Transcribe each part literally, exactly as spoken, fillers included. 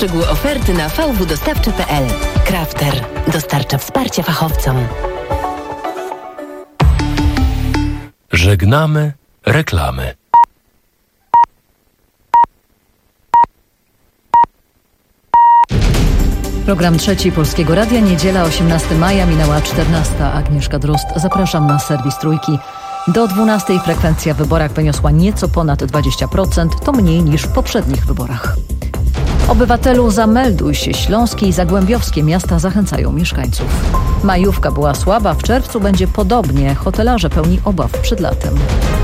Szczegóły oferty na v w dostawcze kropka p l. Crafter dostarcza wsparcia fachowcom. Żegnamy reklamy. Program trzeci Polskiego Radia, niedziela osiemnastego maja, minęła czternasta. Agnieszka Drozd, zapraszam na serwis Trójki. Do dwunastej frekwencja w wyborach wyniosła nieco ponad dwadzieścia procent, to mniej niż w poprzednich wyborach. Obywatelu, zamelduj się. Śląskie i zagłębiowskie miasta zachęcają mieszkańców. Majówka była słaba, w czerwcu będzie podobnie. Hotelarze pełni obaw przed latem.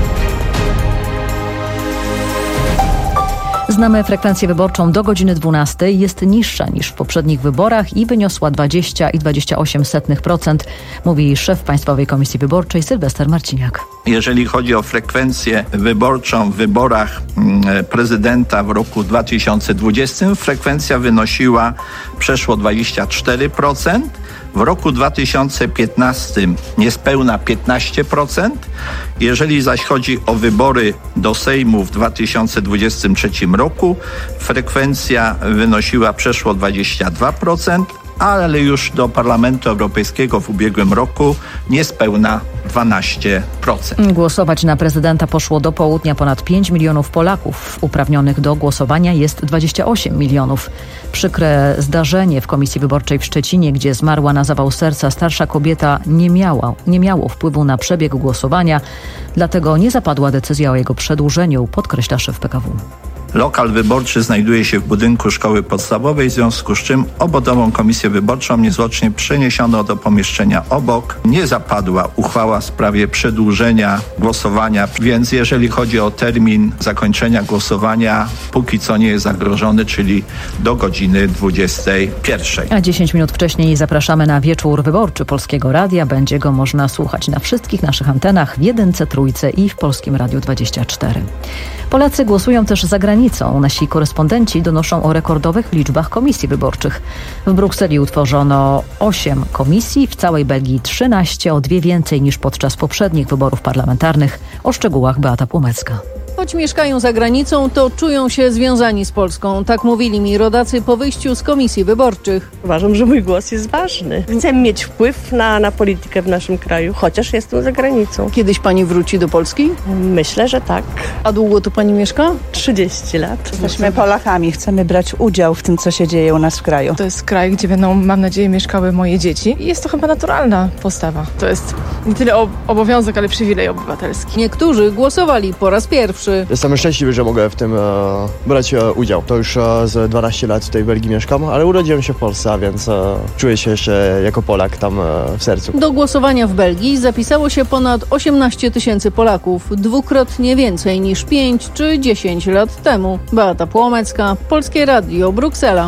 Znamy frekwencję wyborczą do godziny dwunastej. Jest niższa niż w poprzednich wyborach i wyniosła dwadzieścia i dwadzieścia osiem setnych procent, mówi szef Państwowej Komisji Wyborczej Sylwester Marciniak. Jeżeli chodzi o frekwencję wyborczą w wyborach prezydenta w roku dwa tysiące dwudziestym, frekwencja wynosiła przeszło dwadzieścia cztery procent. W roku dwa tysiące piętnastym niespełna piętnaście procent. Jeżeli zaś chodzi o wybory do Sejmu w dwa tysiące dwudziestym trzecim roku, frekwencja wynosiła przeszło dwadzieścia dwa procent, ale już do Parlamentu Europejskiego w ubiegłym roku niespełna dwanaście procent. Głosować na prezydenta poszło do południa ponad pięć milionów Polaków. Uprawnionych do głosowania jest dwadzieścia osiem milionów. Przykre zdarzenie w Komisji Wyborczej w Szczecinie, gdzie zmarła na zawał serca starsza kobieta, nie miała, nie miało wpływu na przebieg głosowania, dlatego nie zapadła decyzja o jego przedłużeniu, podkreśla szef P K W. Lokal wyborczy znajduje się w budynku szkoły podstawowej, w związku z czym obwodową komisję wyborczą niezwłocznie przeniesiono do pomieszczenia obok. Nie zapadła uchwała w sprawie przedłużenia głosowania, więc jeżeli chodzi o termin zakończenia głosowania, póki co nie jest zagrożony, czyli do godziny dwudziestej pierwszej. A dziesięć minut wcześniej zapraszamy na wieczór wyborczy Polskiego Radia. Będzie go można słuchać na wszystkich naszych antenach, w Jedynce, Trójce i w Polskim Radiu dwadzieścia cztery. Polacy głosują też za granicą. Nasi korespondenci donoszą o rekordowych liczbach komisji wyborczych. W Brukseli utworzono osiem komisji, w całej Belgii trzynaście, o dwie więcej niż podczas poprzednich wyborów parlamentarnych. O szczegółach Beata Płomecka. Choć mieszkają za granicą, to czują się związani z Polską. Tak mówili mi rodacy po wyjściu z komisji wyborczych. Uważam, że mój głos jest ważny. Chcę mieć wpływ na, na politykę w naszym kraju, chociaż jestem za granicą. Kiedyś pani wróci do Polski? Myślę, że tak. A długo tu pani mieszka? trzydzieści lat. Jesteśmy Polakami, chcemy brać udział w tym, co się dzieje u nas w kraju. To jest kraj, gdzie będą, mam nadzieję, mieszkały moje dzieci i jest to chyba naturalna postawa. To jest nie tyle obowiązek, ale przywilej obywatelski. Niektórzy głosowali po raz pierwszy. Jestem szczęśliwy, że mogę w tym e, brać e, udział. To już e, z dwanaście lat tutaj w Belgii mieszkam, ale urodziłem się w Polsce, a więc e, czuję się jeszcze jako Polak tam e, w sercu. Do głosowania w Belgii zapisało się ponad osiemnaście tysięcy Polaków, dwukrotnie więcej niż pięć czy dziesięć lat temu. Beata Płomecka, Polskie Radio, Bruksela.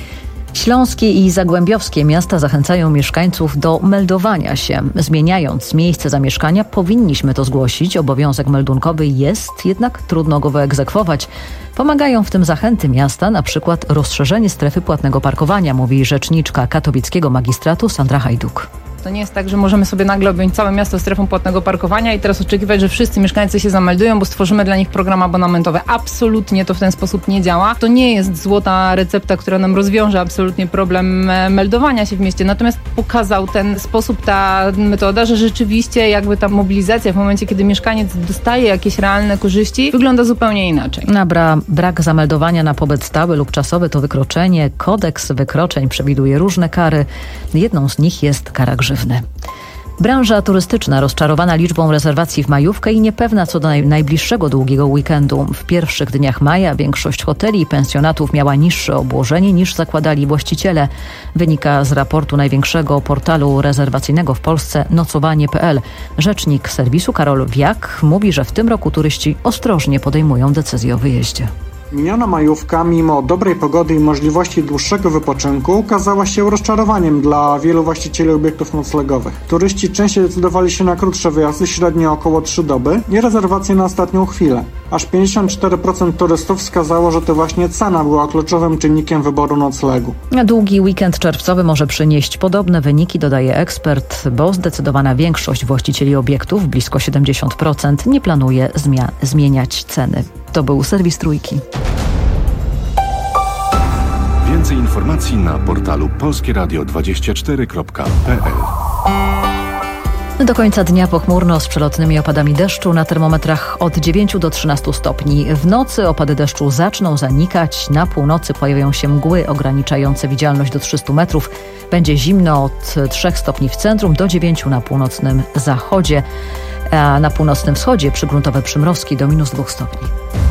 Śląskie i zagłębiowskie miasta zachęcają mieszkańców do meldowania się. Zmieniając miejsce zamieszkania, powinniśmy to zgłosić. Obowiązek meldunkowy jest, jednak trudno go wyegzekwować. Pomagają w tym zachęty miasta, na przykład rozszerzenie strefy płatnego parkowania, mówi rzeczniczka katowickiego magistratu Sandra Hajduk. To nie jest tak, że możemy sobie nagle objąć całe miasto strefą płatnego parkowania i teraz oczekiwać, że wszyscy mieszkańcy się zameldują, bo stworzymy dla nich program abonamentowy. Absolutnie to w ten sposób nie działa. To nie jest złota recepta, która nam rozwiąże absolutnie problem meldowania się w mieście. Natomiast pokazał ten sposób, ta metoda, że rzeczywiście jakby ta mobilizacja w momencie, kiedy mieszkaniec dostaje jakieś realne korzyści, wygląda zupełnie inaczej. Na bra- brak zameldowania na pobyt stały lub czasowy to wykroczenie. Kodeks wykroczeń przewiduje różne kary. Jedną z nich jest kara grzywny. Branża turystyczna rozczarowana liczbą rezerwacji w majówkę i niepewna co do naj- najbliższego długiego weekendu. W pierwszych dniach maja większość hoteli i pensjonatów miała niższe obłożenie niż zakładali właściciele. Wynika z raportu największego portalu rezerwacyjnego w Polsce nocowanie kropka p l. Rzecznik serwisu Karol Wiak mówi, że w tym roku turyści ostrożnie podejmują decyzje o wyjeździe. Miniona majówka, mimo dobrej pogody i możliwości dłuższego wypoczynku, okazała się rozczarowaniem dla wielu właścicieli obiektów noclegowych. Turyści częściej decydowali się na krótsze wyjazdy, średnio około trzy doby, i rezerwacje na ostatnią chwilę. Aż pięćdziesiąt cztery procent turystów wskazało, że to właśnie cena była kluczowym czynnikiem wyboru noclegu. Długi weekend czerwcowy może przynieść podobne wyniki, dodaje ekspert, bo zdecydowana większość właścicieli obiektów, blisko siedemdziesiąt procent, nie planuje zmia- zmieniać ceny. To był serwis Trójki. Więcej informacji na portalu polskie radio dwadzieścia cztery kropka p l. Do końca dnia pochmurno z przelotnymi opadami deszczu, na termometrach od dziewięciu do trzynastu stopni. W nocy opady deszczu zaczną zanikać. Na północy pojawią się mgły ograniczające widzialność do trzystu metrów. Będzie zimno od trzech stopni w centrum do dziewięciu na północnym zachodzie, a na północnym wschodzie przygruntowe przymrozki do minus dwóch stopni.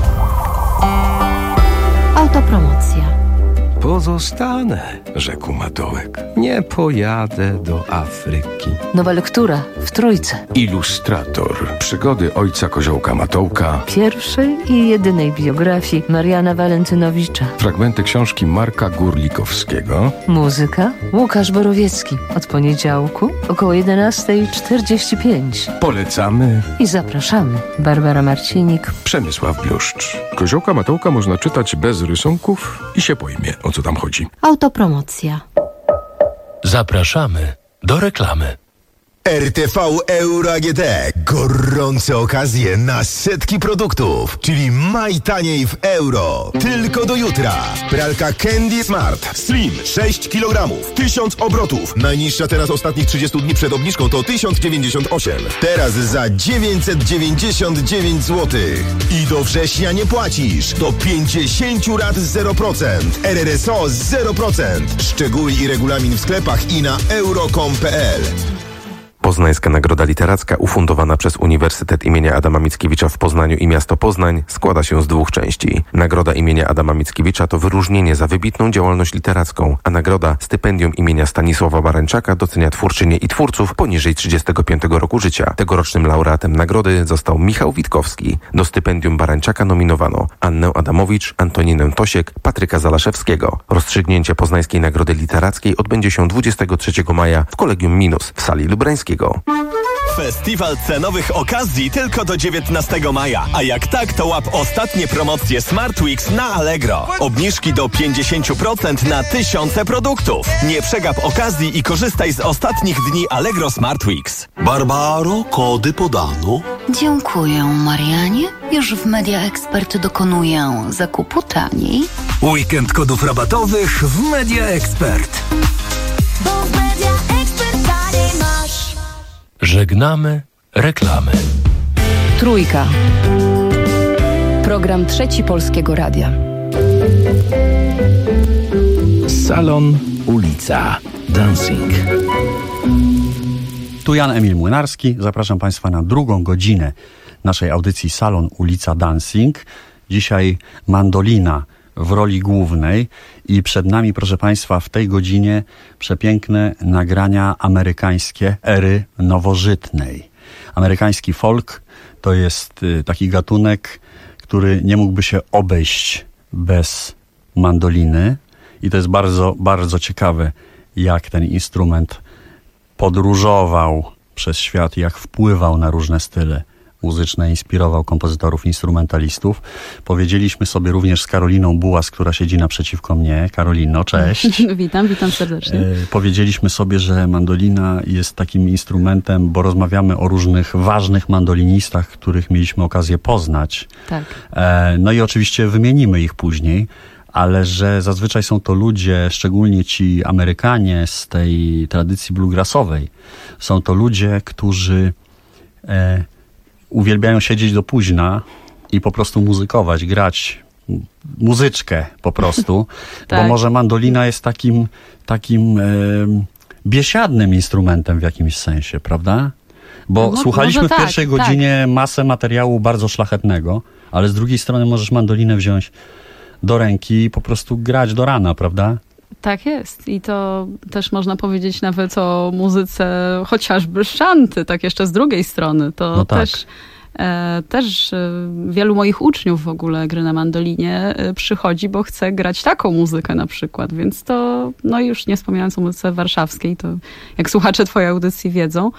Autopromocja. Pozostanę, rzekł Matołek. Nie pojadę do Afryki. Nowa lektura w Trójce. Ilustrator. Przygody ojca Koziołka Matołka. Pierwszej i jedynej biografii Mariana Walentynowicza. Fragmenty książki Marka Górlikowskiego. Muzyka Łukasz Borowiecki. Od poniedziałku około jedenasta czterdzieści pięć. Polecamy i zapraszamy. Barbara Marcinik, Przemysław Bluszcz. Koziołka Matołka można czytać bez rysunków i się pojmie, o co tam chodzi. Autopromocja. Zapraszamy do reklamy. R T V Euro A G D. Gorące okazje na setki produktów, czyli maj taniej w euro. Tylko do jutra. Pralka Candy Smart Slim sześć kilogramów, tysiąc obrotów. Najniższa teraz ostatnich trzydziestu dni przed obniżką to tysiąc dziewięćdziesiąt osiem. Teraz za dziewięćset dziewięćdziesiąt dziewięć złotych. I do września nie płacisz. Do pięćdziesiąt rat zero procent. R R S O zero procent. Szczegóły i regulamin w sklepach i na euro kropka com kropka p l. Poznańska Nagroda Literacka ufundowana przez Uniwersytet imienia Adama Mickiewicza w Poznaniu i miasto Poznań składa się z dwóch części. Nagroda imienia Adama Mickiewicza to wyróżnienie za wybitną działalność literacką, a nagroda stypendium imienia Stanisława Barańczaka docenia twórczynie i twórców poniżej trzydziestego piątego roku życia. Tegorocznym laureatem nagrody został Michał Witkowski. Do stypendium Barańczaka nominowano Annę Adamowicz, Antoninę Tosiek, Patryka Zalaszewskiego. Rozstrzygnięcie Poznańskiej Nagrody Literackiej odbędzie się dwudziestego trzeciego maja w Kolegium Minus w sali Lubrańskiej. Festiwal cenowych okazji tylko do dziewiętnastego maja. A jak tak, to łap ostatnie promocje Smart Weeks na Allegro. Obniżki do pięćdziesiąt procent na tysiące produktów. Nie przegap okazji i korzystaj z ostatnich dni Allegro Smart Weeks. Barbaro, kody podano. Dziękuję, Marianie. Już w Media Expert dokonuję zakupu taniej. Weekend kodów rabatowych w Media Expert. Bo w Media Expert taniej masz. Żegnamy reklamy. Trójka. Program Trzeci Polskiego Radia. Salon, ulica, dancing. Tu Jan Emil Młynarski. Zapraszam Państwa na drugą godzinę naszej audycji Salon, ulica, dancing. Dzisiaj mandolina w roli głównej i przed nami, proszę Państwa, w tej godzinie przepiękne nagrania amerykańskie ery nowożytnej. Amerykański folk to jest taki gatunek, który nie mógłby się obejść bez mandoliny i to jest bardzo, bardzo ciekawe, jak ten instrument podróżował przez świat, jak wpływał na różne style muzyczne, inspirował kompozytorów, instrumentalistów. Powiedzieliśmy sobie również z Karoliną Bułas, która siedzi naprzeciwko mnie. Karolino, cześć. Witam, witam serdecznie. E, powiedzieliśmy sobie, że mandolina jest takim instrumentem, bo rozmawiamy o różnych ważnych mandolinistach, których mieliśmy okazję poznać. Tak. E, no i oczywiście wymienimy ich później, ale że zazwyczaj są to ludzie, szczególnie ci Amerykanie z tej tradycji bluegrassowej, są to ludzie, którzy e, uwielbiają siedzieć do późna i po prostu muzykować, grać muzyczkę po prostu, tak. Bo może mandolina jest takim, takim e, biesiadnym instrumentem w jakimś sensie, prawda? Bo no, słuchaliśmy w tak, pierwszej tak. godzinie masę materiału bardzo szlachetnego, ale z drugiej strony możesz mandolinę wziąć do ręki i po prostu grać do rana, prawda? Tak jest. I to też można powiedzieć nawet o muzyce chociażby szanty, tak jeszcze z drugiej strony. To no tak. też, e, też wielu moich uczniów w ogóle gry na mandolinie przychodzi, bo chce grać taką muzykę na przykład. Więc to, no już nie wspominając o muzyce warszawskiej, to jak słuchacze twojej audycji wiedzą,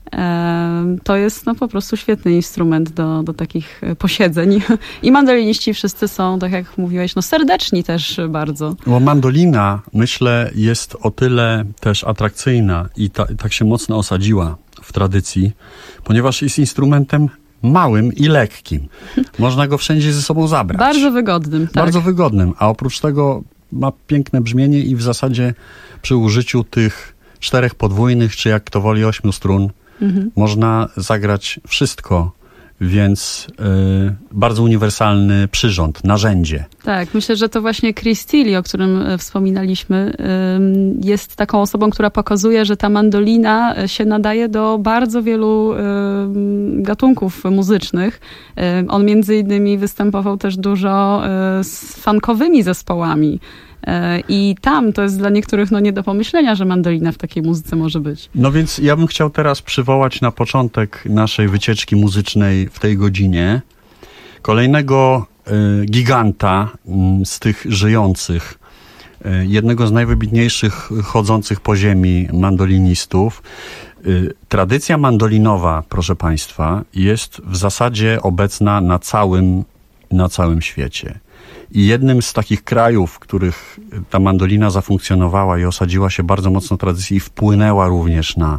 to jest no po prostu świetny instrument do, do takich posiedzeń. I mandoliniści wszyscy są, tak jak mówiłeś, no serdeczni też bardzo. Bo mandolina, myślę, jest o tyle też atrakcyjna i ta, tak się mocno osadziła w tradycji, ponieważ jest instrumentem małym i lekkim. Można go wszędzie ze sobą zabrać. Bardzo wygodnym. Tak. Bardzo wygodnym, a oprócz tego ma piękne brzmienie i w zasadzie przy użyciu tych czterech podwójnych, czy jak kto woli ośmiu strun, mhm. można zagrać wszystko, więc y, bardzo uniwersalny przyrząd, narzędzie. Tak, myślę, że to właśnie Chris Tilly, o którym wspominaliśmy, y, jest taką osobą, która pokazuje, że ta mandolina się nadaje do bardzo wielu y, gatunków muzycznych. Y, on między innymi występował też dużo y, z funkowymi zespołami. I tam to jest dla niektórych no nie do pomyślenia, że mandolina w takiej muzyce może być. No więc ja bym chciał teraz przywołać na początek naszej wycieczki muzycznej w tej godzinie kolejnego y, giganta y, z tych żyjących, y, jednego z najwybitniejszych chodzących po ziemi mandolinistów. Y, tradycja mandolinowa, proszę Państwa, jest w zasadzie obecna na całym, na całym świecie. I jednym z takich krajów, w których ta mandolina zafunkcjonowała i osadziła się bardzo mocno tradycji i wpłynęła również na,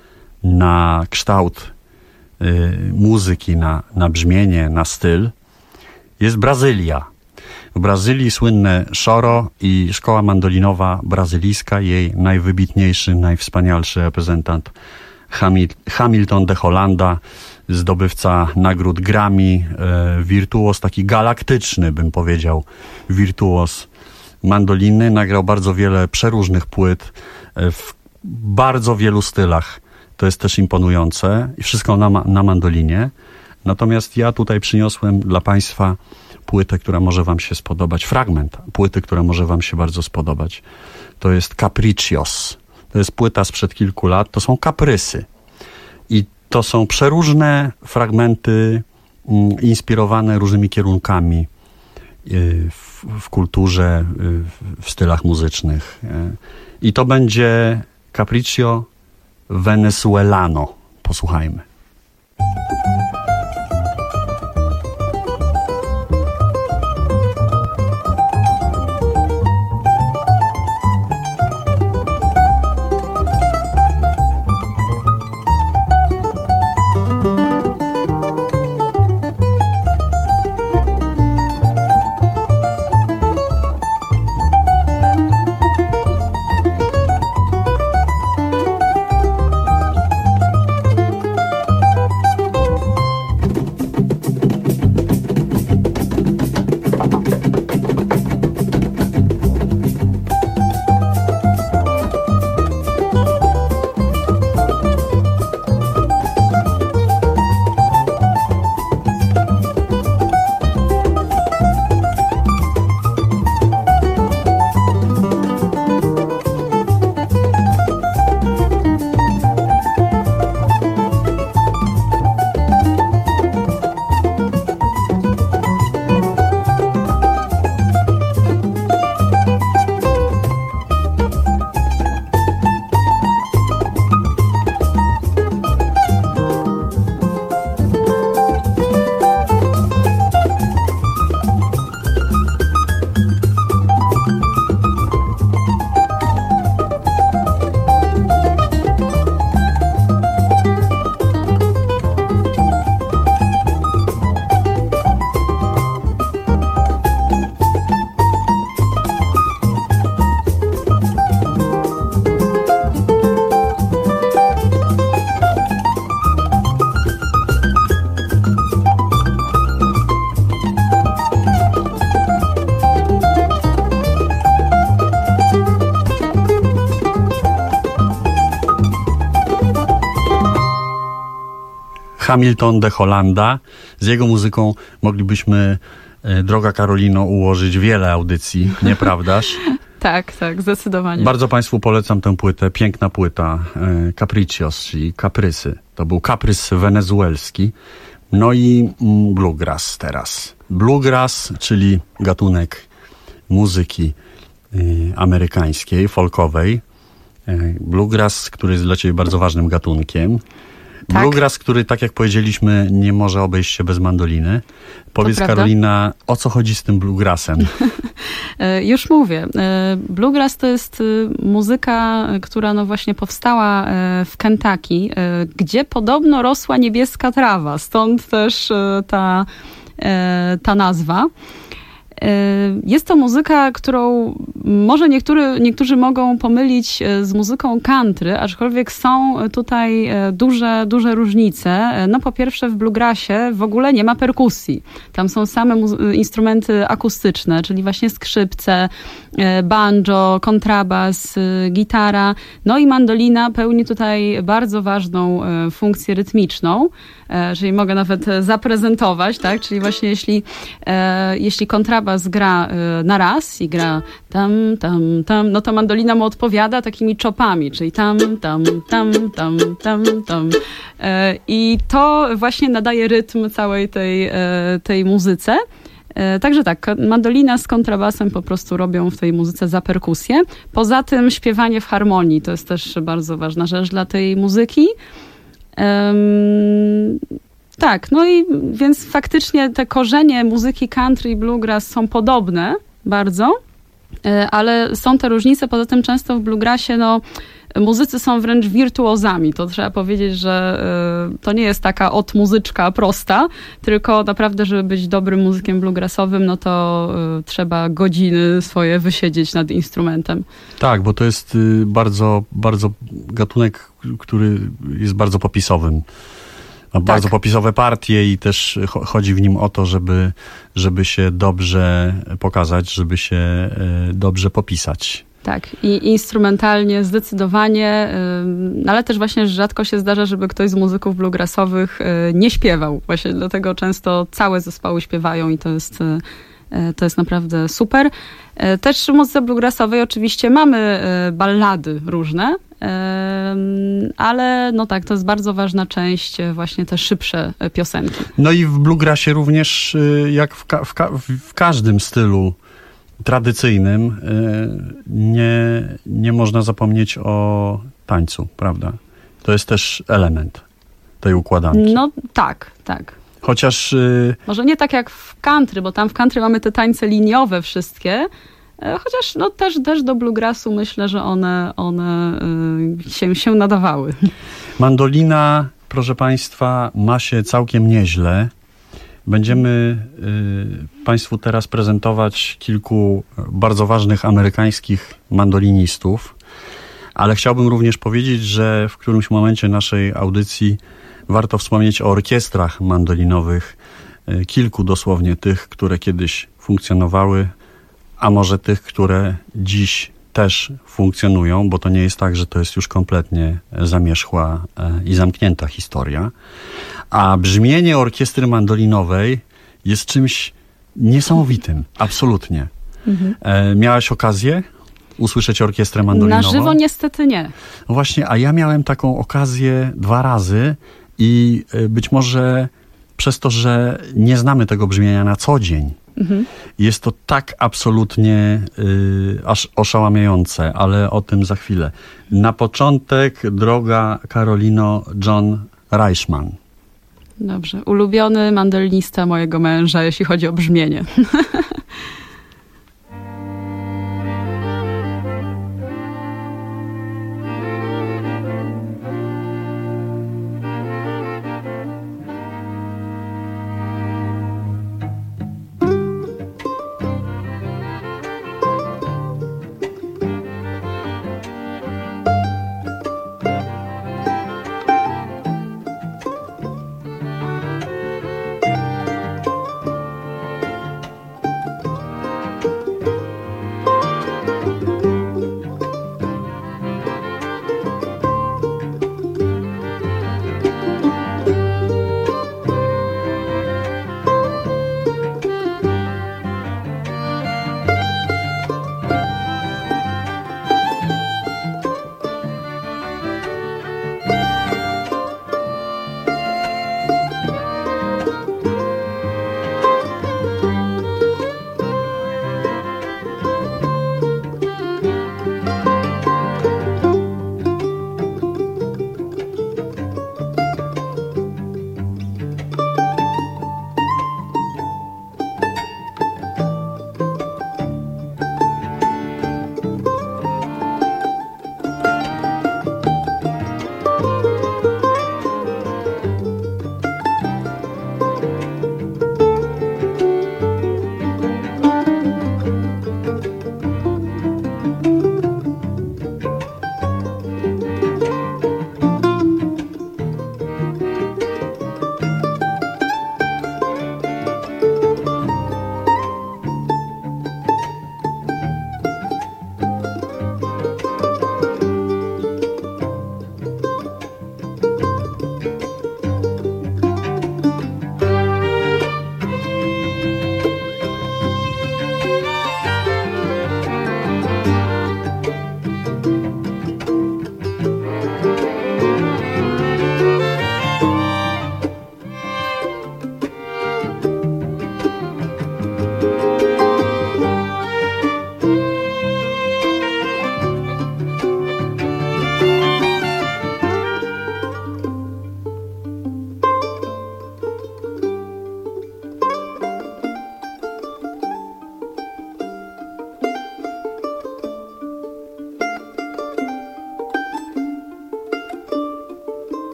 na kształt y, muzyki, na, na brzmienie, na styl, jest Brazylia. W Brazylii słynne choro i szkoła mandolinowa brazylijska, jej najwybitniejszy, najwspanialszy reprezentant Hamilton de Holanda, zdobywca nagród Grammy, e, wirtuos taki galaktyczny, bym powiedział, wirtuos mandoliny. Nagrał bardzo wiele przeróżnych płyt e, w bardzo wielu stylach. To jest też imponujące i wszystko na, na mandolinie. Natomiast ja tutaj przyniosłem dla Państwa płytę, która może Wam się spodobać, fragment płyty, która może Wam się bardzo spodobać. To jest Capriccios. To jest płyta sprzed kilku lat. To są kaprysy. I to są przeróżne fragmenty mm, inspirowane różnymi kierunkami y, w, w kulturze, y, w stylach muzycznych. Y. I to będzie Capriccio Venezuelano. Posłuchajmy. Hamilton de Holanda. Z jego muzyką moglibyśmy, droga Karolino, ułożyć wiele audycji, nieprawdaż? Tak, tak, zdecydowanie. Bardzo Państwu polecam tę płytę. Piękna płyta. Capriccios, czyli kaprysy. To był kaprys wenezuelski. No i bluegrass teraz. Bluegrass, czyli gatunek muzyki amerykańskiej, folkowej. Bluegrass, który jest dla Ciebie bardzo ważnym gatunkiem. Tak. Bluegrass, który, tak jak powiedzieliśmy, nie może obejść się bez mandoliny. Powiedz, Karolina, o co chodzi z tym bluegrassem? Już mówię. Bluegrass to jest muzyka, która no właśnie powstała w Kentucky, gdzie podobno rosła niebieska trawa. Stąd też ta, ta nazwa. Jest to muzyka, którą może niektóry, niektórzy mogą pomylić z muzyką country, aczkolwiek są tutaj duże, duże różnice. No po pierwsze w bluegrassie w ogóle nie ma perkusji. Tam są same instrumenty akustyczne, czyli właśnie skrzypce, banjo, kontrabas, gitara. No i mandolina pełni tutaj bardzo ważną funkcję rytmiczną, czyli mogę nawet zaprezentować, tak? Czyli właśnie jeśli, jeśli kontrabas gra na raz i gra tam, tam, tam, no to mandolina mu odpowiada takimi czopami, czyli tam, tam, tam, tam, tam, tam. I to właśnie nadaje rytm całej tej, tej muzyce. Także tak, mandolina z kontrabasem po prostu robią w tej muzyce za perkusję. Poza tym śpiewanie w harmonii to jest też bardzo ważna rzecz dla tej muzyki. Um, tak, no i więc faktycznie te korzenie muzyki country i bluegrass są podobne bardzo, ale są te różnice. Poza tym często w bluegrassie no, muzycy są wręcz wirtuozami. To trzeba powiedzieć, że y, to nie jest taka od muzyczka prosta, tylko naprawdę, żeby być dobrym muzykiem bluegrassowym, no to y, trzeba godziny swoje wysiedzieć nad instrumentem. Tak, bo to jest y, bardzo, bardzo gatunek, który jest bardzo popisowym. Ma bardzo tak. popisowe partie i też cho- chodzi w nim o to, żeby, żeby się dobrze pokazać, żeby się y, dobrze popisać. Tak, i instrumentalnie zdecydowanie, ale też właśnie rzadko się zdarza, żeby ktoś z muzyków bluegrassowych nie śpiewał. Właśnie dlatego często całe zespoły śpiewają i to jest, to jest naprawdę super. Też w muzyce bluegrassowej oczywiście mamy ballady różne, ale no tak, to jest bardzo ważna część, właśnie te szybsze piosenki. No i w bluegrassie również, jak w, ka- w, ka- w każdym stylu tradycyjnym, nie, nie można zapomnieć o tańcu, prawda? To jest też element tej układanki. No tak, tak. Chociaż... Może nie tak jak w country, bo tam w country mamy te tańce liniowe wszystkie, chociaż no też, też do bluegrassu myślę, że one, one się, się nadawały. Mandolina, proszę Państwa, ma się całkiem nieźle. Będziemy y, Państwu teraz prezentować kilku bardzo ważnych amerykańskich mandolinistów, ale chciałbym również powiedzieć, że w którymś momencie naszej audycji warto wspomnieć o orkiestrach mandolinowych, y, kilku dosłownie tych, które kiedyś funkcjonowały, a może tych, które dziś też funkcjonują, bo to nie jest tak, że to jest już kompletnie zamierzchła y, i zamknięta historia. A brzmienie orkiestry mandolinowej jest czymś niesamowitym, absolutnie. Mhm. E, miałaś okazję usłyszeć orkiestrę mandolinową? Na żywo niestety nie. No właśnie, a ja miałem taką okazję dwa razy i y, być może przez to, że nie znamy tego brzmienia na co dzień, mhm. jest to tak absolutnie y, aż oszałamiające, ale o tym za chwilę. Na początek, droga Karolino, John Reichman. Dobrze. Ulubiony mandolinista mojego męża, jeśli chodzi o brzmienie.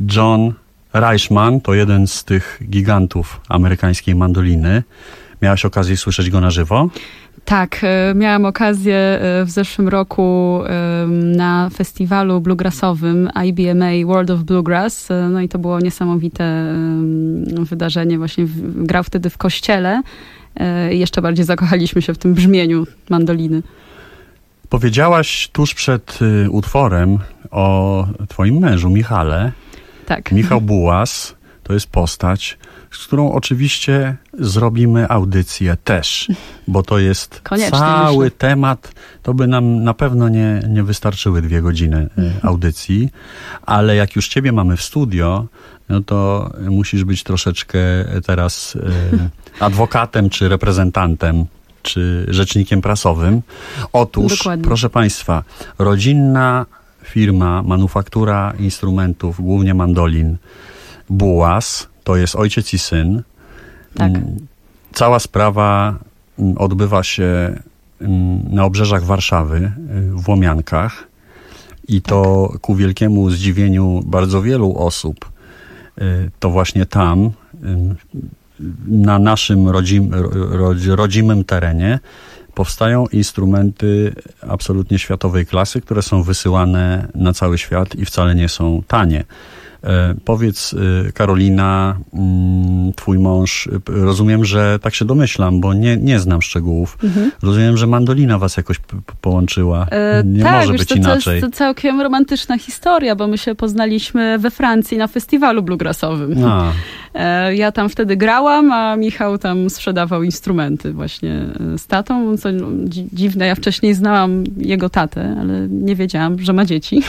John Reichman to jeden z tych gigantów amerykańskiej mandoliny. Miałaś okazję słyszeć go na żywo? Tak, miałam okazję w zeszłym roku na festiwalu bluegrassowym I B M A World of Bluegrass. No i to było niesamowite wydarzenie. Właśnie grał wtedy w kościele i jeszcze bardziej zakochaliśmy się w tym brzmieniu mandoliny. Powiedziałaś tuż przed utworem o twoim mężu, Michale. Tak. Michał Bułas to jest postać, z którą oczywiście zrobimy audycję też, bo to jest Koniecznie, cały myślę. temat. To by nam na pewno nie, nie wystarczyły dwie godziny audycji, ale jak już ciebie mamy w studio, no to musisz być troszeczkę teraz e, adwokatem, czy reprezentantem, czy rzecznikiem prasowym. Otóż, Dokładnie. proszę państwa, rodzinna firma, manufaktura instrumentów, głównie mandolin, Bułas, to jest ojciec i syn. Tak. Cała sprawa odbywa się na obrzeżach Warszawy, w Łomiankach. I to ku wielkiemu zdziwieniu bardzo wielu osób, to właśnie tam, na naszym rodzim, rodzimym terenie, powstają instrumenty absolutnie światowej klasy, które są wysyłane na cały świat i wcale nie są tanie. E, powiedz, e, Karolina, mm, twój mąż, e, rozumiem, że tak się domyślam, bo nie, nie znam szczegółów. Mhm. Rozumiem, że mandolina was jakoś p- p- połączyła. E, nie tak, może wiesz, być to, inaczej. To jest całkiem romantyczna historia, bo my się poznaliśmy we Francji na festiwalu bluegrassowym. A. E, ja tam wtedy grałam, a Michał tam sprzedawał instrumenty właśnie z tatą. Co dzi- dziwne, ja wcześniej znałam jego tatę, ale nie wiedziałam, że ma dzieci.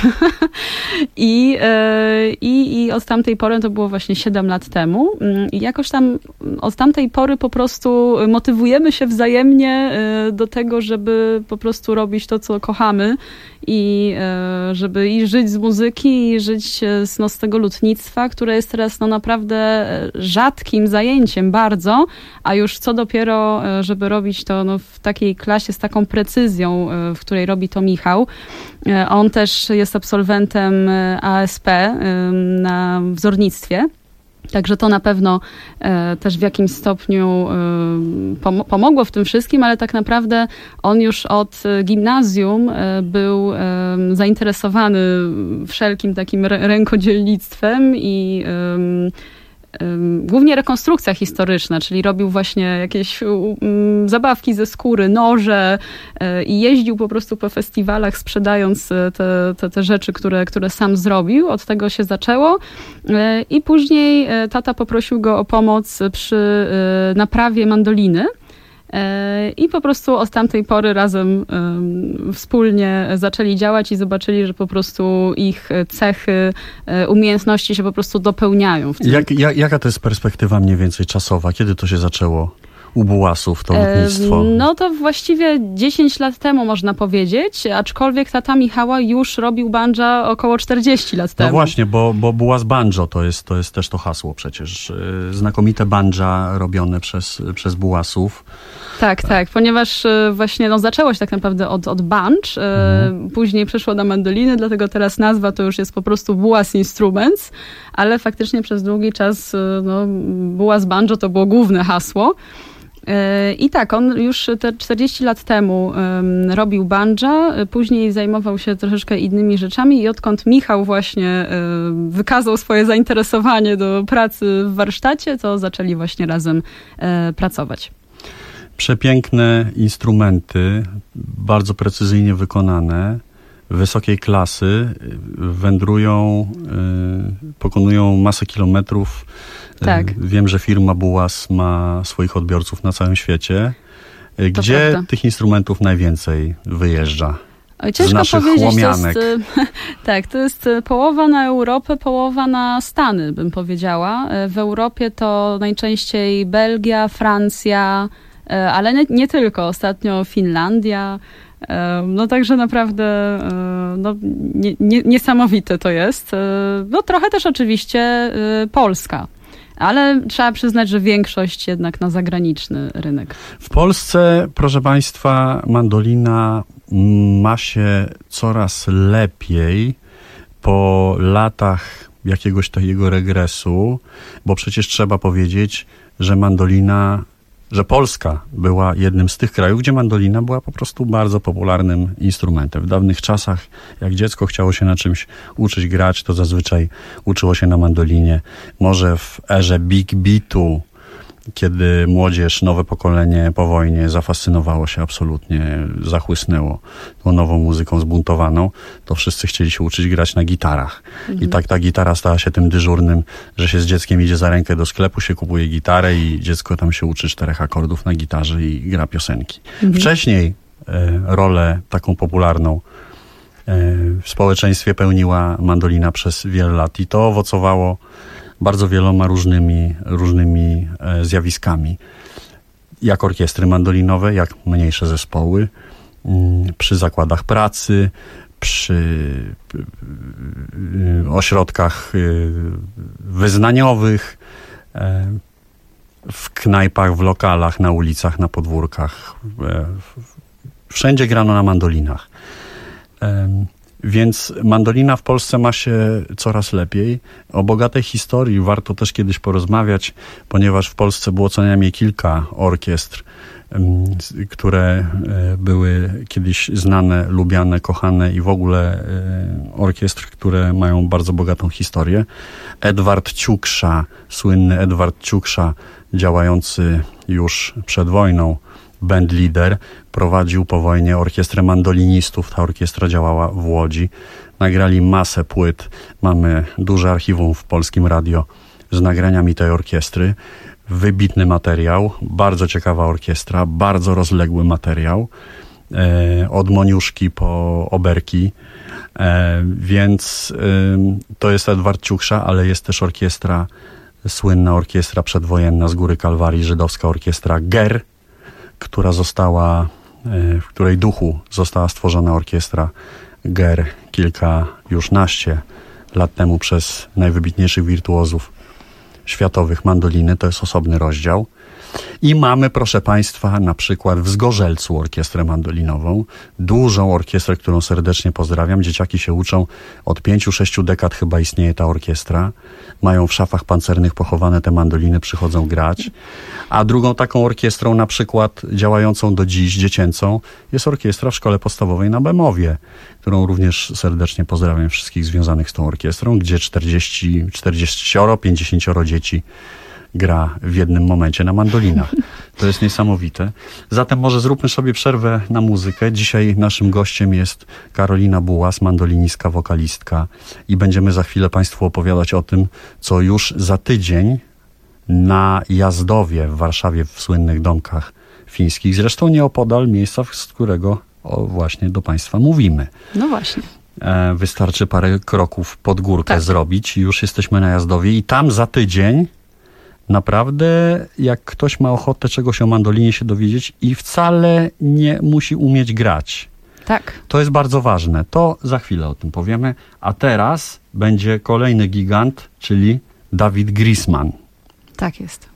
I, e, i I od tamtej pory, to było właśnie siedem lat temu, i jakoś tam od tamtej pory po prostu motywujemy się wzajemnie do tego, żeby po prostu robić to, co kochamy i żeby i żyć z muzyki, i żyć z, no, z tego lutnictwa, które jest teraz no, naprawdę rzadkim zajęciem bardzo, a już co dopiero, żeby robić to no, w takiej klasie, z taką precyzją, w której robi to Michał. On też jest absolwentem A S P na wzornictwie. Także to na pewno e, też w jakimś stopniu e, pom- pomogło w tym wszystkim, ale tak naprawdę on już od gimnazjum e, był e, zainteresowany wszelkim takim r- rękodzielnictwem i e, głównie rekonstrukcja historyczna, czyli robił właśnie jakieś um, zabawki ze skóry, noże y, i jeździł po prostu po festiwalach, sprzedając te, te, te rzeczy, które, które sam zrobił. Od tego się zaczęło y, i później y, tata poprosił go o pomoc przy y, naprawie mandoliny. I po prostu od tamtej pory razem um, wspólnie zaczęli działać i zobaczyli, że po prostu ich cechy, umiejętności się po prostu dopełniają. W tym. Jak, jak, jaka to jest perspektywa mniej więcej czasowa? Kiedy to się zaczęło u Bułasów, to lutnictwo? No to właściwie dziesięć lat temu można powiedzieć, aczkolwiek tata Michała już robił bandża około czterdzieści lat temu. No właśnie, bo, bo Bułas Banjo to jest, to jest też to hasło przecież. Znakomite bandża robione przez, przez Bułasów. Tak, tak, ponieważ właśnie no, zaczęło się tak naprawdę od, od bandż, mhm. Później przeszło na mandoliny, dlatego teraz nazwa to już jest po prostu Bułas Instruments, ale faktycznie przez długi czas no, Bułas Banjo to było główne hasło. I tak, on już te czterdzieści lat temu um, robił bandża, później zajmował się troszeczkę innymi rzeczami i odkąd Michał właśnie um, wykazał swoje zainteresowanie do pracy w warsztacie, to zaczęli właśnie razem um, pracować. Przepiękne instrumenty, bardzo precyzyjnie wykonane, wysokiej klasy, wędrują, y, pokonują masę kilometrów. Tak. Wiem, że firma Bułas ma swoich odbiorców na całym świecie. Gdzie prawda. Tych instrumentów najwięcej wyjeżdża? Ciężko z naszych powiedzieć, łomianek. To jest, tak, to jest połowa na Europę, połowa na Stany, bym powiedziała. W Europie to najczęściej Belgia, Francja, ale nie, nie tylko. Ostatnio Finlandia. No także naprawdę no, nie, nie, niesamowite to jest. No trochę też oczywiście Polska. Ale trzeba przyznać, że większość jednak na zagraniczny rynek. W Polsce, proszę Państwa, mandolina ma się coraz lepiej po latach jakiegoś takiego regresu, bo przecież trzeba powiedzieć, że mandolina, że Polska była jednym z tych krajów, gdzie mandolina była po prostu bardzo popularnym instrumentem. W dawnych czasach, jak dziecko chciało się na czymś uczyć grać, to zazwyczaj uczyło się na mandolinie. Może w erze big beatu, kiedy młodzież, nowe pokolenie po wojnie zafascynowało się absolutnie, zachłysnęło tą nową muzyką zbuntowaną, to wszyscy chcieli się uczyć grać na gitarach. Mhm. I tak ta gitara stała się tym dyżurnym, że się z dzieckiem idzie za rękę do sklepu, się kupuje gitarę i dziecko tam się uczy czterech akordów na gitarze i gra piosenki. Mhm. Wcześniej e, rolę taką popularną e, w społeczeństwie pełniła mandolina przez wiele lat i to owocowało bardzo wieloma różnymi, różnymi e, zjawiskami. Jak orkiestry mandolinowe, jak mniejsze zespoły, m, przy zakładach pracy, przy y, y, ośrodkach y, wyznaniowych, y, w knajpach, w lokalach, na ulicach, na podwórkach. Y, wszędzie grano na mandolinach. Y, Więc mandolina w Polsce ma się coraz lepiej. O bogatej historii warto też kiedyś porozmawiać, ponieważ w Polsce było co najmniej kilka orkiestr, które były kiedyś znane, lubiane, kochane i w ogóle orkiestr, które mają bardzo bogatą historię. Edward Ciuksza, słynny Edward Ciuksza, działający już przed wojną, band leader, prowadził po wojnie orkiestrę mandolinistów. Ta orkiestra działała w Łodzi. Nagrali masę płyt. Mamy duże archiwum w Polskim Radio z nagraniami tej orkiestry. Wybitny materiał, bardzo ciekawa orkiestra, bardzo rozległy materiał. E, od Moniuszki po Oberki. E, więc e, to jest Edward Ciuksza, ale jest też orkiestra, słynna orkiestra przedwojenna z Góry Kalwarii, żydowska orkiestra G E R, która została, w której duchu została stworzona orkiestra G E R kilka, już naście lat temu przez najwybitniejszych wirtuozów światowych mandoliny. To jest osobny rozdział. I mamy, proszę Państwa, na przykład w Zgorzelcu orkiestrę mandolinową. Dużą orkiestrę, którą serdecznie pozdrawiam. Dzieciaki się uczą. Od pięciu, sześciu dekad chyba istnieje ta orkiestra. Mają w szafach pancernych pochowane te mandoliny, przychodzą grać. A drugą taką orkiestrą, na przykład działającą do dziś, dziecięcą, jest orkiestra w szkole podstawowej na Bemowie, którą również serdecznie pozdrawiam wszystkich związanych z tą orkiestrą, gdzie czterdzieści, czterdzieści, pięćdziesiąt dzieci gra w jednym momencie na mandolinach. To jest niesamowite. Zatem może zróbmy sobie przerwę na muzykę. Dzisiaj naszym gościem jest Karolina Bułas, mandolinistka, wokalistka i będziemy za chwilę Państwu opowiadać o tym, co już za tydzień na Jazdowie w Warszawie w słynnych domkach fińskich, zresztą nieopodal miejsca, z którego o, właśnie do Państwa mówimy. No właśnie. E, wystarczy parę kroków pod górkę tak. zrobić i już jesteśmy na Jazdowie i tam za tydzień naprawdę, jak ktoś ma ochotę czegoś o mandolinie się dowiedzieć i wcale nie musi umieć grać. Tak. To jest bardzo ważne. To za chwilę o tym powiemy. A teraz będzie kolejny gigant, czyli David Grisman. Tak jest.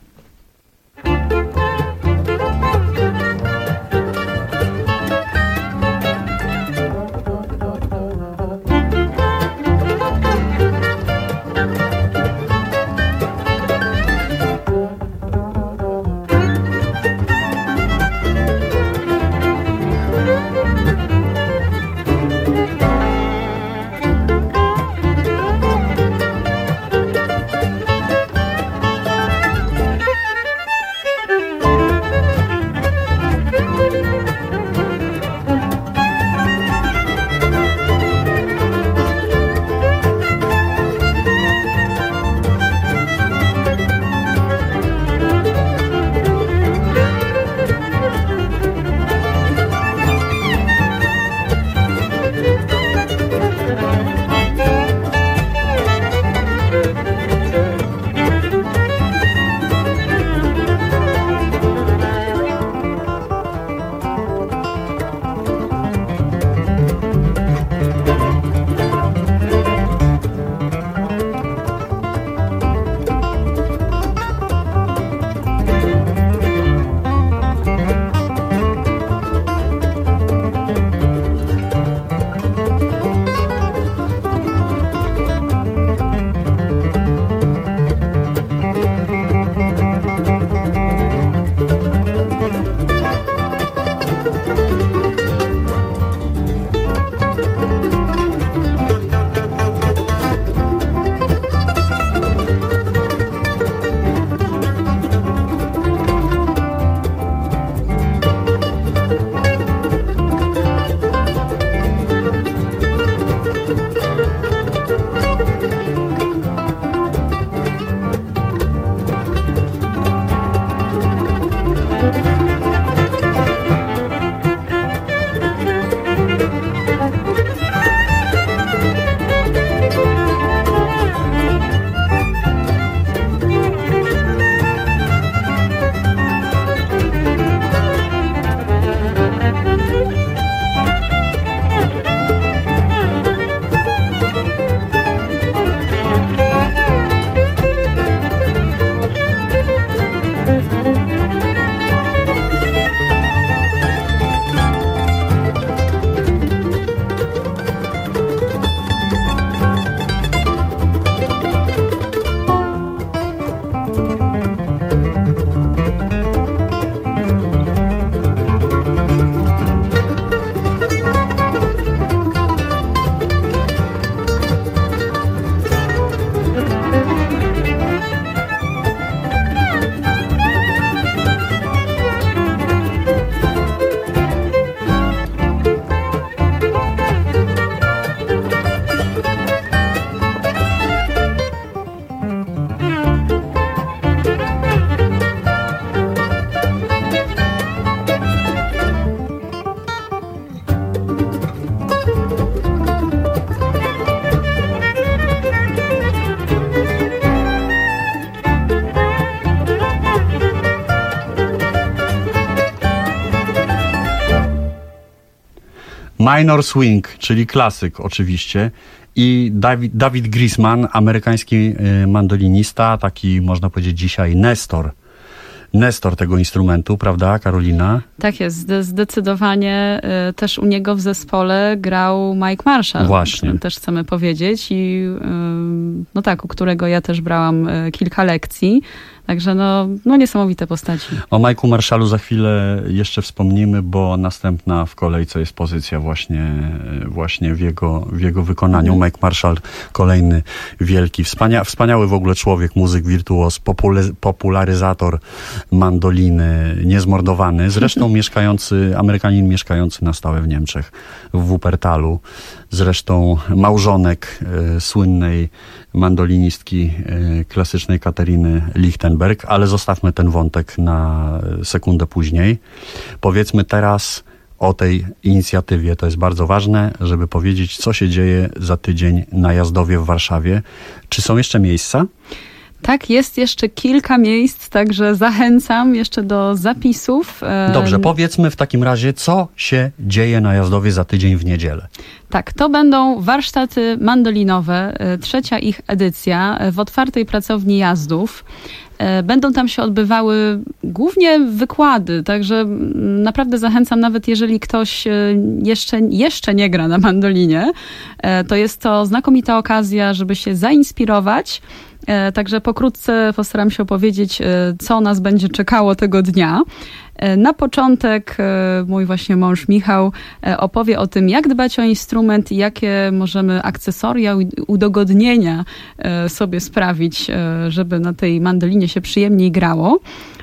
Minor Swing, czyli klasyk oczywiście. I David, David Grisman, amerykański mandolinista, taki można powiedzieć dzisiaj Nestor. Nestor tego instrumentu, prawda, Karolina? Tak jest, zdecydowanie y, też u niego w zespole grał Mike Marshall. Właśnie. O którym też chcemy powiedzieć i y, no tak, u którego ja też brałam y, kilka lekcji. Także no, no niesamowite postaci. O Mike'u Marshallu za chwilę jeszcze wspomnimy, bo następna w kolejce jest pozycja właśnie, właśnie w, jego, w jego wykonaniu. Mm. Mike Marshall, kolejny wielki, wspania, wspaniały w ogóle człowiek, muzyk, wirtuoz, popule, popularyzator mandoliny, niezmordowany. Zresztą mieszkający, Amerykanin mieszkający na stałe w Niemczech, w Wuppertalu. Zresztą małżonek e, słynnej mandolinistki e, klasycznej Kateryny Lichtenberg, ale zostawmy ten wątek na sekundę później. Powiedzmy teraz o tej inicjatywie. To jest bardzo ważne, żeby powiedzieć, co się dzieje za tydzień na Jazdowie w Warszawie. Czy są jeszcze miejsca? Tak, jest jeszcze kilka miejsc, także zachęcam jeszcze do zapisów. Dobrze, powiedzmy w takim razie, co się dzieje na Jazdowie za tydzień w niedzielę. Tak, to będą warsztaty mandolinowe, trzecia ich edycja w otwartej pracowni Jazdów. Będą tam się odbywały głównie wykłady, także naprawdę zachęcam, nawet jeżeli ktoś jeszcze, jeszcze nie gra na mandolinie, to jest to znakomita okazja, żeby się zainspirować. Także pokrótce postaram się opowiedzieć, co nas będzie czekało tego dnia. Na początek mój właśnie mąż Michał opowie o tym, jak dbać o instrument i jakie możemy akcesoria, udogodnienia sobie sprawić, żeby na tej mandolinie się przyjemniej grało.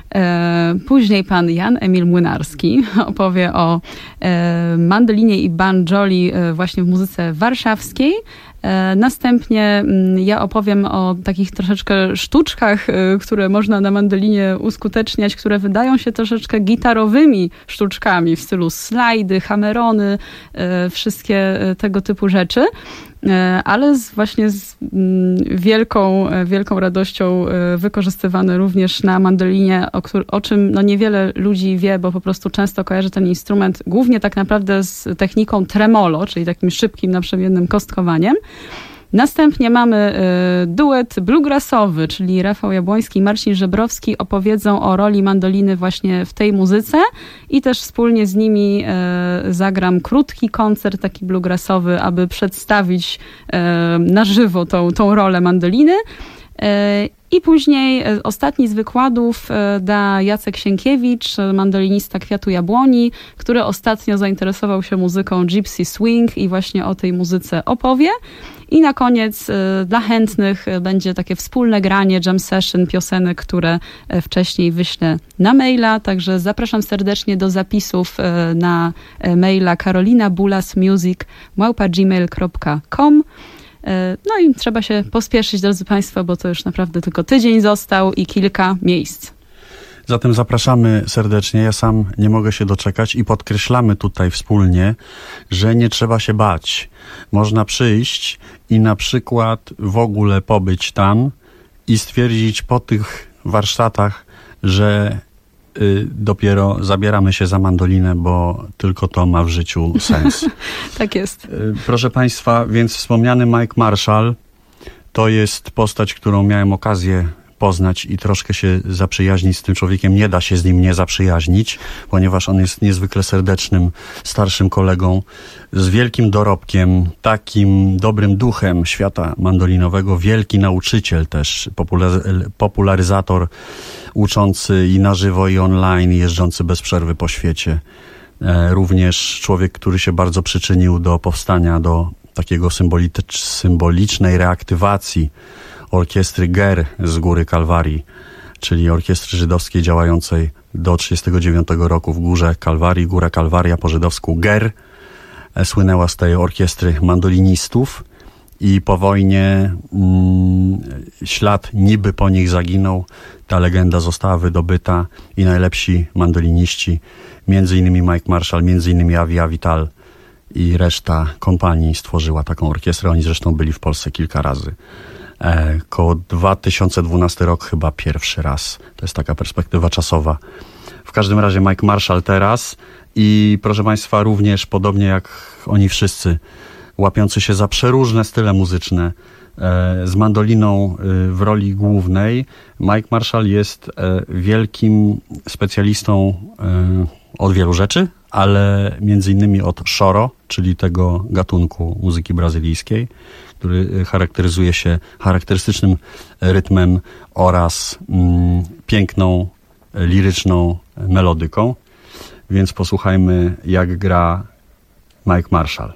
Później pan Jan Emil Młynarski opowie o mandolinie i banjoli właśnie w muzyce warszawskiej. Następnie ja opowiem o takich troszeczkę sztuczkach, które można na mandolinie uskuteczniać, które wydają się troszeczkę gitarowymi sztuczkami w stylu slajdy, hammerony, wszystkie tego typu rzeczy. Ale z, właśnie z wielką, wielką radością wykorzystywane również na mandolinie, o, któr- o czym no niewiele ludzi wie, bo po prostu często kojarzy ten instrument głównie tak naprawdę z techniką tremolo, czyli takim szybkim, naprzemiennym kostkowaniem. Następnie mamy y, duet bluegrassowy, czyli Rafał Jabłoński i Marcin Żebrowski opowiedzą o roli mandoliny właśnie w tej muzyce i też wspólnie z nimi y, zagram krótki koncert taki bluegrassowy, aby przedstawić y, na żywo tą, tą rolę mandoliny. Y, I później ostatni z wykładów da Jacek Sienkiewicz, mandolinista Kwiatu Jabłoni, który ostatnio zainteresował się muzyką Gypsy Swing i właśnie o tej muzyce opowie. I na koniec dla chętnych będzie takie wspólne granie, jam session, piosenek, które wcześniej wyślę na maila. Także zapraszam serdecznie do zapisów na maila karolinabulasmusic małpa gmail kropka com. No i trzeba się pospieszyć, drodzy Państwo, bo to już naprawdę tylko tydzień został i kilka miejsc. Zatem zapraszamy serdecznie. Ja sam nie mogę się doczekać i podkreślamy tutaj wspólnie, że nie trzeba się bać. Można przyjść i na przykład w ogóle pobyć tam i stwierdzić po tych warsztatach, że y, dopiero zabieramy się za mandolinę, bo tylko to ma w życiu sens. Tak jest. Y, proszę Państwa, więc wspomniany Mike Marshall to jest postać, którą miałem okazję poznać i troszkę się zaprzyjaźnić z tym człowiekiem. Nie da się z nim nie zaprzyjaźnić, ponieważ on jest niezwykle serdecznym, starszym kolegą z wielkim dorobkiem, takim dobrym duchem świata mandolinowego, wielki nauczyciel też, popular- popularyzator, uczący i na żywo, i online, jeżdżący bez przerwy po świecie. E, również człowiek, który się bardzo przyczynił do powstania, do takiego symboli- symbolicznej reaktywacji orkiestry Ger z Góry Kalwarii, czyli orkiestry żydowskiej działającej do trzydziestego dziewiątego roku w Górze Kalwarii. Góra Kalwaria po żydowsku Ger słynęła z tej orkiestry mandolinistów i po wojnie mm, ślad niby po nich zaginął. Ta legenda została wydobyta i najlepsi mandoliniści, między innymi Mike Marshall, między innymi Avi Avital i reszta kompanii stworzyła taką orkiestrę. Oni zresztą byli w Polsce kilka razy. E, koło dwa tysiące dwunasty rok chyba pierwszy raz. To jest taka perspektywa czasowa. W każdym razie Mike Marshall teraz i proszę Państwa, również podobnie jak oni wszyscy, łapiący się za przeróżne style muzyczne, z mandoliną w roli głównej. Mike Marshall jest wielkim specjalistą od wielu rzeczy, ale między innymi od choro, czyli tego gatunku muzyki brazylijskiej, który charakteryzuje się charakterystycznym rytmem oraz mm, piękną, liryczną melodyką. Więc posłuchajmy, jak gra Mike Marshall.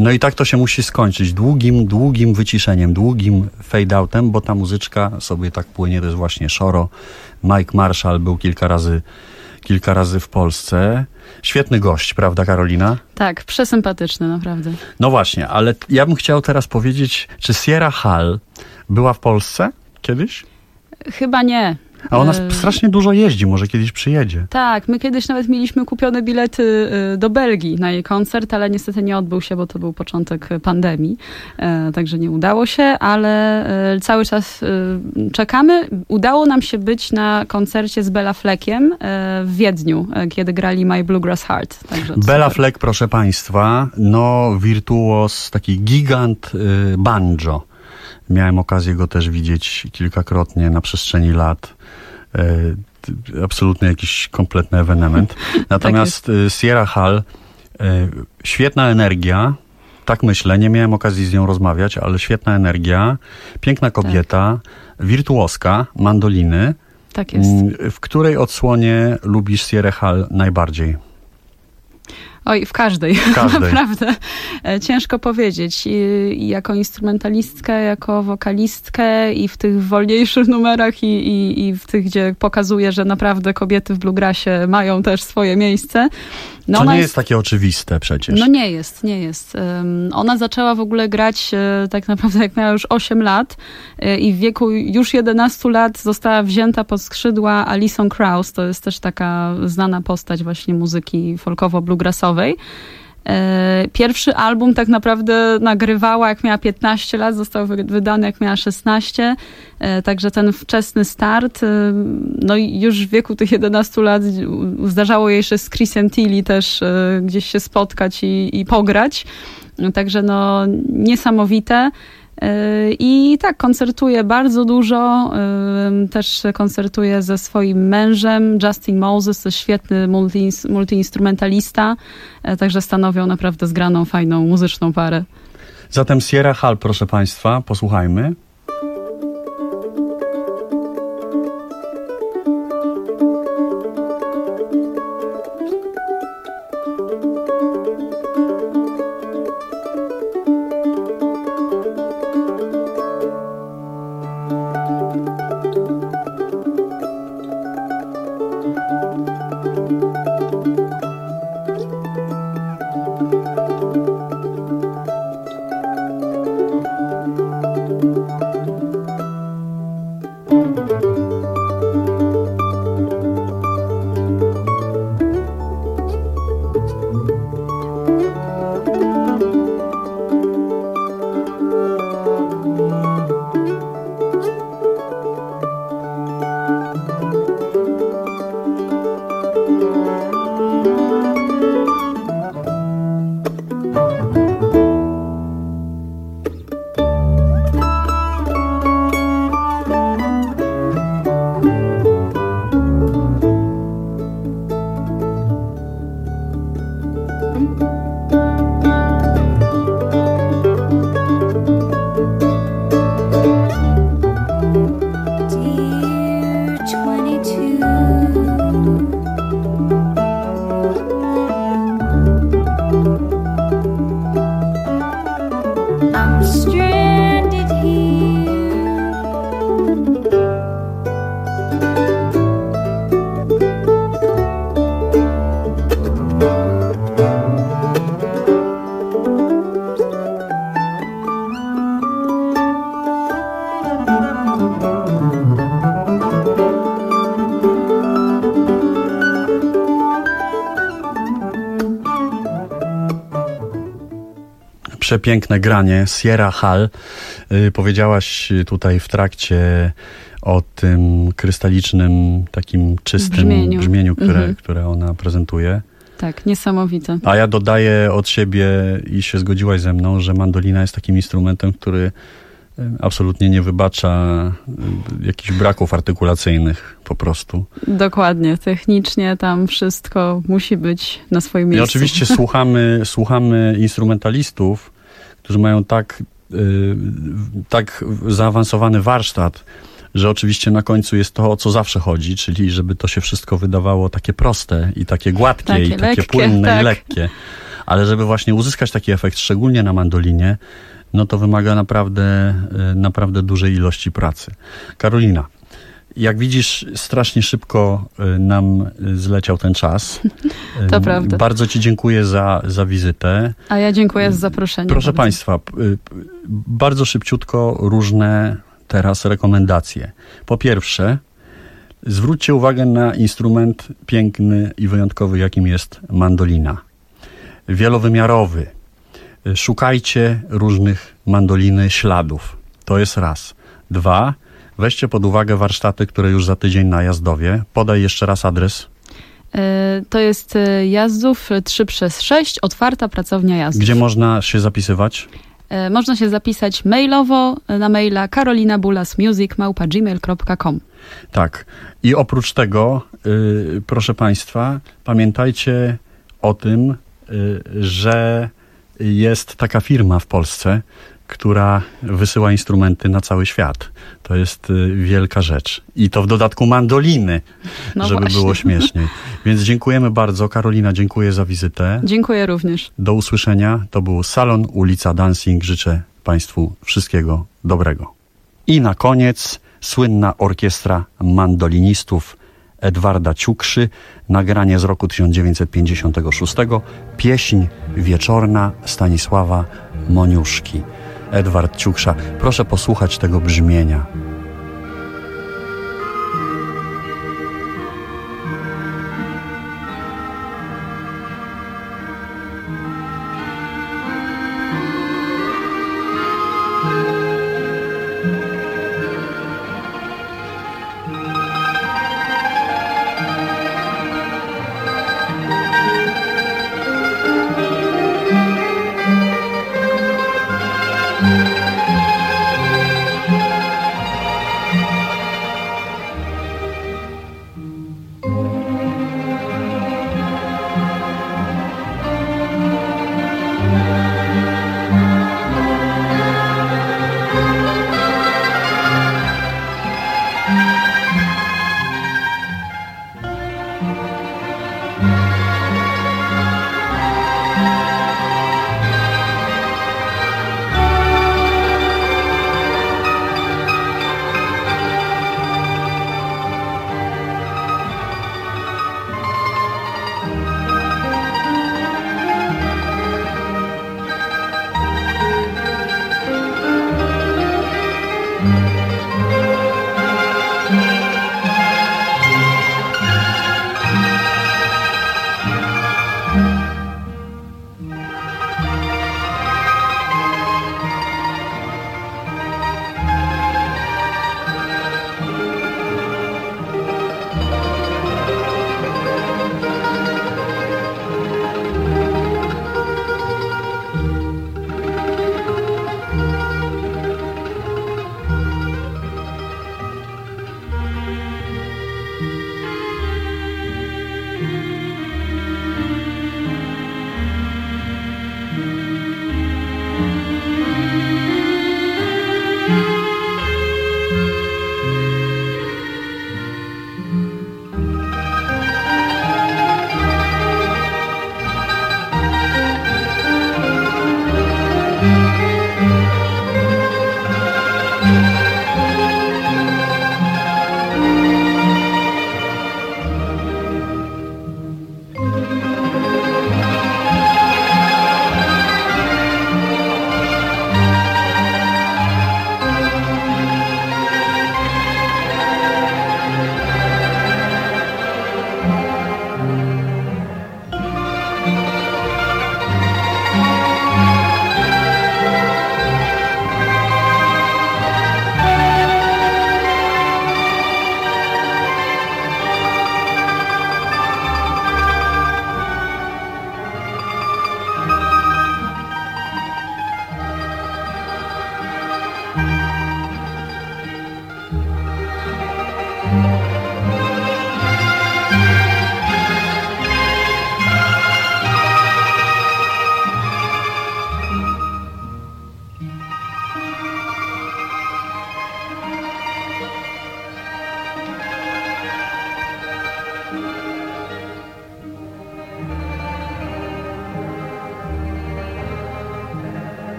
No i tak to się musi skończyć. Długim, długim wyciszeniem, długim fade-outem, bo ta muzyczka sobie tak płynie. To jest właśnie Szoro. Mike Marshall był kilka razy, kilka razy w Polsce. Świetny gość, prawda, Karolina? Tak, przesympatyczny, naprawdę. No właśnie, ale ja bym chciał teraz powiedzieć, czy Sierra Hull była w Polsce kiedyś? Chyba nie. A ona strasznie dużo jeździ, może kiedyś przyjedzie. Tak, my kiedyś nawet mieliśmy kupione bilety do Belgii na jej koncert, ale niestety nie odbył się, bo to był początek pandemii, także nie udało się, ale cały czas czekamy. Udało nam się być na koncercie z Bela Fleckiem w Wiedniu, kiedy grali My Bluegrass Heart. Także Bela Fleck, proszę państwa, no wirtuos, taki gigant banjo. Miałem okazję go też widzieć kilkakrotnie na przestrzeni lat. E, absolutnie jakiś kompletny ewenement. Natomiast tak Sierra Hull, e, świetna energia, tak myślę, nie miałem okazji z nią rozmawiać, ale świetna energia, piękna kobieta, tak. wirtuoska, mandoliny. Tak jest. W której odsłonie lubisz Sierra Hull najbardziej? Oj, w każdej, w każdej. Naprawdę. Ciężko powiedzieć. I jako instrumentalistkę, jako wokalistkę i w tych wolniejszych numerach i, i, i w tych, gdzie pokazuje, że naprawdę kobiety w bluegrassie mają też swoje miejsce. No to nie jest, jest takie oczywiste przecież. No nie jest, nie jest. Um, ona zaczęła w ogóle grać e, tak naprawdę jak miała już osiem lat e, i w wieku już jedenastu lat została wzięta pod skrzydła Alison Krauss. To jest też taka znana postać właśnie muzyki folkowo-bluegrassowej. E, pierwszy album tak naprawdę nagrywała jak miała piętnaście lat, został wydany jak miała szesnaście, e, także ten wczesny start, e, no i już w wieku tych jedenastu lat zdarzało jej się z Chrisem Tilly też e, gdzieś się spotkać i, i pograć, także no niesamowite. I tak, koncertuje bardzo dużo, też koncertuje ze swoim mężem, Justin Moses, to jest świetny multi, multiinstrumentalista, także stanowią naprawdę zgraną, fajną, muzyczną parę. Zatem Sierra Hull, proszę państwa, posłuchajmy. Przepiękne granie Sierra Hull. Yy, powiedziałaś tutaj w trakcie o tym krystalicznym, takim czystym brzmieniu, brzmieniu które, mhm. które ona prezentuje. Tak, niesamowite. A ja dodaję od siebie i się zgodziłaś ze mną, że mandolina jest takim instrumentem, który absolutnie nie wybacza jakichś braków artykulacyjnych po prostu. Dokładnie, technicznie tam wszystko musi być na swoim miejscu. I oczywiście słuchamy, słuchamy instrumentalistów, którzy mają tak, yy, tak zaawansowany warsztat, że oczywiście na końcu jest to, o co zawsze chodzi, czyli żeby to się wszystko wydawało takie proste i takie gładkie, takie i takie lekkie, płynne tak. i lekkie. Ale żeby właśnie uzyskać taki efekt, szczególnie na mandolinie, no to wymaga naprawdę, naprawdę dużej ilości pracy. Karolina, jak widzisz, strasznie szybko nam zleciał ten czas. To prawda. Bardzo Ci dziękuję za, za wizytę. A ja dziękuję za zaproszenie. Proszę bardzo. Państwa, bardzo szybciutko różne teraz rekomendacje. Po pierwsze, zwróćcie uwagę na instrument piękny i wyjątkowy, jakim jest mandolina. Wielowymiarowy. Szukajcie różnych mandoliny śladów. To jest raz. Dwa, weźcie pod uwagę warsztaty, które już za tydzień na Jazdowie. Podaj jeszcze raz adres. To jest Jazdów trzy przez sześć, otwarta pracownia Jazdów. Gdzie można się zapisywać? Można się zapisać mailowo na maila karolinabulasmusic małpa gmail kropka com. Tak. I oprócz tego, yy, proszę Państwa, pamiętajcie o tym, yy, że jest taka firma w Polsce, która wysyła instrumenty na cały świat. To jest y, wielka rzecz. I to w dodatku mandoliny, no żeby właśnie. Było śmieszniej. Więc dziękujemy bardzo. Karolina, dziękuję za wizytę. Dziękuję również. Do usłyszenia. To był Salon Ulica Dancing. Życzę Państwu wszystkiego dobrego. I na koniec słynna orkiestra mandolinistów Edwarda Ciukszy, nagranie z roku tysiąc dziewięćset pięćdziesiątego szóstego, pieśń wieczorna Stanisława Moniuszki. Edward Ciuksza. Proszę posłuchać tego brzmienia.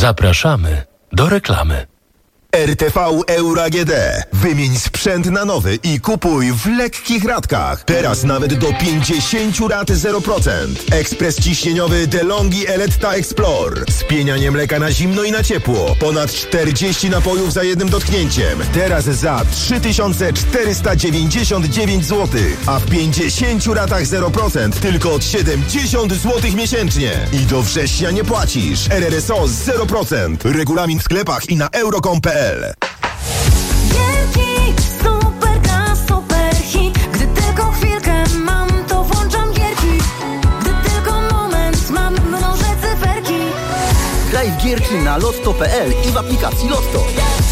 Zapraszamy do reklamy. R T V Euro A G D. Wymień sprzęt na nowy i kupuj w lekkich ratkach. Teraz nawet do pięćdziesiąt rat zero procent. Ekspres ciśnieniowy DeLonghi Eletta Explore. Spienianie mleka na zimno i na ciepło. Ponad czterdzieści napojów za jednym dotknięciem. Teraz za trzy tysiące czterysta dziewięćdziesiąt dziewięć złotych. A w pięćdziesięciu ratach zero procent tylko od siedemdziesiąt złotych miesięcznie. I do września nie płacisz. R R S O zero procent. Regulamin w sklepach i na euro kropka com kropka p l. Gierki, super gra, super hit. Gdy tylko chwilkę mam, to włączam gierki. Gdy tylko moment mam, mnożę cyferki. Graj w gierki na lotto kropka p l i w aplikacji Lotto.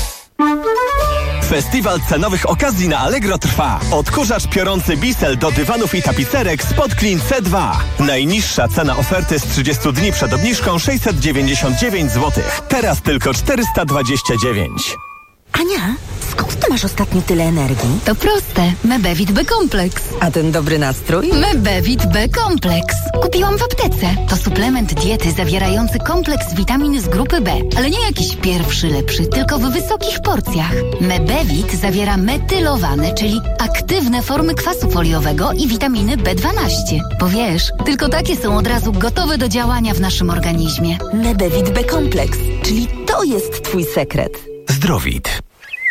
Festiwal cenowych okazji na Allegro trwa. Odkurzacz piorący Bissell do dywanów i tapicerek spod Clean C dwa. Najniższa cena oferty z trzydziestu dni przed obniżką sześćset dziewięćdziesiąt dziewięć złotych. Teraz tylko czterysta dwadzieścia dziewięć. Ania, skąd ty masz ostatnio tyle energii? To proste. Mebevit B-Kompleks. A ten dobry nastrój? Mebevit B-Kompleks. Kupiłam w aptece. To suplement diety zawierający kompleks witamin z grupy B. Ale nie jakiś pierwszy lepszy, tylko w wysokich porcjach. Mebevit zawiera metylowane, czyli aktywne formy kwasu foliowego i witaminy B dwanaście. Bo wiesz, tylko takie są od razu gotowe do działania w naszym organizmie. Mebevit B-Kompleks, czyli to jest twój sekret. Zdrowit.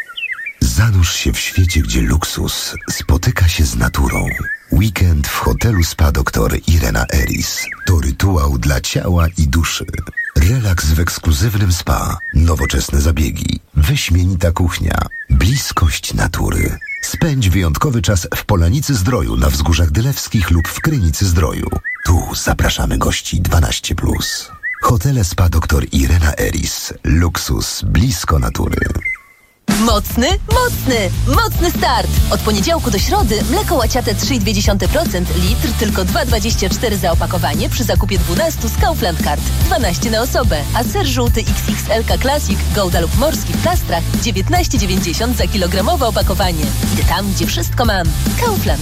Zanurz się w świecie, gdzie luksus spotyka się z naturą. Weekend w hotelu Spa doktor Irena Eris to rytuał dla ciała i duszy. Relaks w ekskluzywnym spa, nowoczesne zabiegi, wyśmienita kuchnia, bliskość natury. Spędź wyjątkowy czas w Polanicy Zdroju na Wzgórzach Dylewskich lub w Krynicy Zdroju. Tu zapraszamy gości dwanaście plus. Hotele Spa doktor Irena Eris. Luksus blisko natury. Mocny, mocny, mocny start! Od poniedziałku do środy mleko łaciate trzy i dwie dziesiąte procent, litr tylko dwa dwadzieścia cztery za opakowanie przy zakupie dwunastu z Kaufland Card. dwanaście na osobę, a ser żółty X X L K Classic, Gouda lub Morski w plastrach dziewiętnaście dziewięćdziesiąt za kilogramowe opakowanie. Idę tam, gdzie wszystko mam. Kaufland.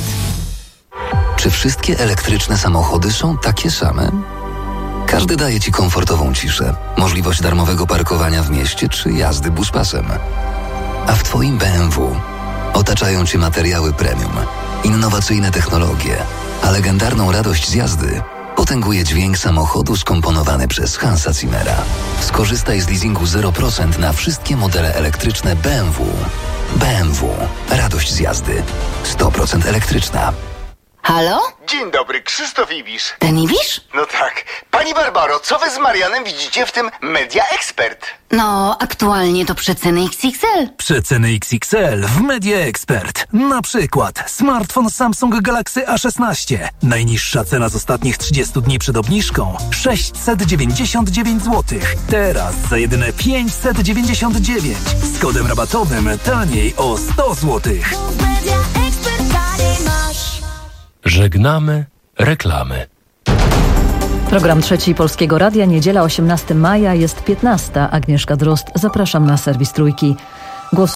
Czy wszystkie elektryczne samochody są takie same? Każdy daje Ci komfortową ciszę, możliwość darmowego parkowania w mieście czy jazdy buspasem. A w Twoim B M W otaczają Cię materiały premium, innowacyjne technologie, a legendarną radość z jazdy potęguje dźwięk samochodu skomponowany przez Hansa Zimmera. Skorzystaj z leasingu zero procent na wszystkie modele elektryczne B M W. B M W. Radość z jazdy. sto procent elektryczna. Halo? Dzień dobry, Krzysztof Ibisz. Ten Ibisz? No tak. Pani Barbaro, co wy z Marianem widzicie w tym Media Expert? No, aktualnie to przeceny X X L. Przeceny X X L w Media Expert. Na przykład smartfon Samsung Galaxy A szesnaście. Najniższa cena z ostatnich trzydziestu dni przed obniżką sześćset dziewięćdziesiąt dziewięć złotych. Teraz za jedyne pięćset dziewięćdziesiąt dziewięć. Z kodem rabatowym taniej o sto złotych. Media Expert taniej masz. Żegnamy reklamy. Program Trzeci Polskiego Radia, niedziela osiemnastego maja, jest piętnasta. Agnieszka Drozd, zapraszam na serwis Trójki. Głos